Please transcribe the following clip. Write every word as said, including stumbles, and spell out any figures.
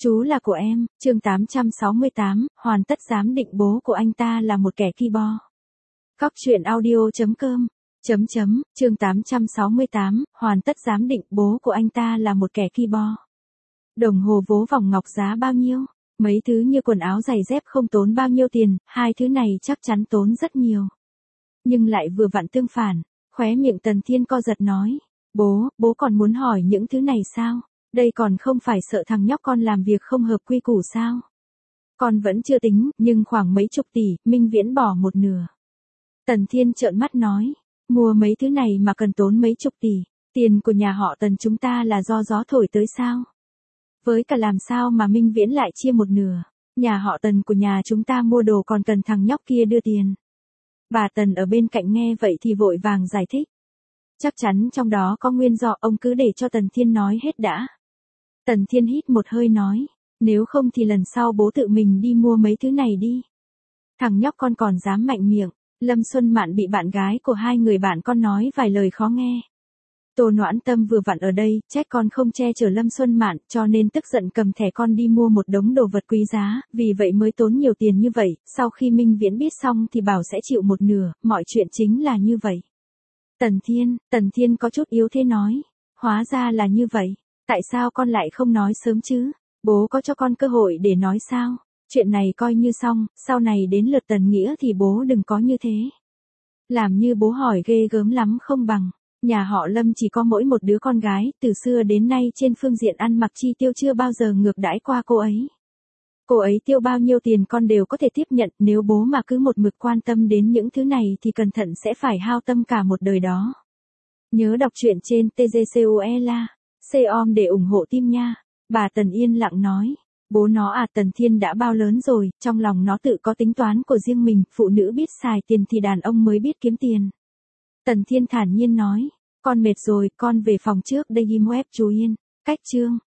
Chú là của em, chương tám trăm sáu mươi tám, hoàn tất giám định bố của anh ta là một kẻ ki bo. Cóc truyện audio chấm com, chấm chấm, chương tám trăm sáu mươi tám, hoàn tất giám định bố của anh ta là một kẻ ki bo. Đồng hồ vố vòng ngọc giá bao nhiêu? Mấy thứ như quần áo giày dép không tốn bao nhiêu tiền, hai thứ này chắc chắn tốn rất nhiều. Nhưng lại vừa vặn tương phản, khóe miệng Tần Thiên co giật nói. Bố, bố còn muốn hỏi những thứ này sao? Đây còn không phải sợ thằng nhóc con làm việc không hợp quy củ sao? Con vẫn chưa tính, nhưng khoảng mấy chục tỷ, Minh Viễn bỏ một nửa. Tần Thiên trợn mắt nói, mua mấy thứ này mà cần tốn mấy chục tỷ, tiền của nhà họ Tần chúng ta là do gió thổi tới sao? Với cả làm sao mà Minh Viễn lại chia một nửa, nhà họ Tần của nhà chúng ta mua đồ còn cần thằng nhóc kia đưa tiền. Bà Tần ở bên cạnh nghe vậy thì vội vàng giải thích. Chắc chắn trong đó có nguyên do, ông cứ để cho Tần Thiên nói hết đã. Tần Thiên hít một hơi nói, nếu không thì lần sau bố tự mình đi mua mấy thứ này đi. Thằng nhóc con còn dám mạnh miệng. Lâm Xuân Mạn bị bạn gái của hai người bạn con nói vài lời khó nghe. Tô Noãn Tâm vừa vặn ở đây, trách con không che chở Lâm Xuân Mạn, cho nên tức giận cầm thẻ con đi mua một đống đồ vật quý giá, vì vậy mới tốn nhiều tiền như vậy. Sau khi Minh Viễn biết xong thì bảo sẽ chịu một nửa, mọi chuyện chính là như vậy. Tần Thiên, Tần Thiên có chút yếu thế nói, hóa ra là như vậy, tại sao con lại không nói sớm chứ? Bố có cho con cơ hội để nói sao? Chuyện này coi như xong, sau này đến lượt Tần Nghĩa thì bố đừng có như thế. Làm như bố hỏi ghê gớm lắm không bằng. Nhà họ Lâm chỉ có mỗi một đứa con gái, từ xưa đến nay trên phương diện ăn mặc chi tiêu chưa bao giờ ngược đãi qua cô ấy. Cô ấy tiêu bao nhiêu tiền con đều có thể tiếp nhận, nếu bố mà cứ một mực quan tâm đến những thứ này thì cẩn thận sẽ phải hao tâm cả một đời đó. Nhớ đọc truyện trên tê giê xê u e la, com để ủng hộ team nha. Bà Tần yên lặng nói. Bố nó à, Tần Thiên đã bao lớn rồi, trong lòng nó tự có tính toán của riêng mình, phụ nữ biết xài tiền thì đàn ông mới biết kiếm tiền. Tần Thiên thản nhiên nói, con mệt rồi, con về phòng trước đây, im web chú Yên, cách chương.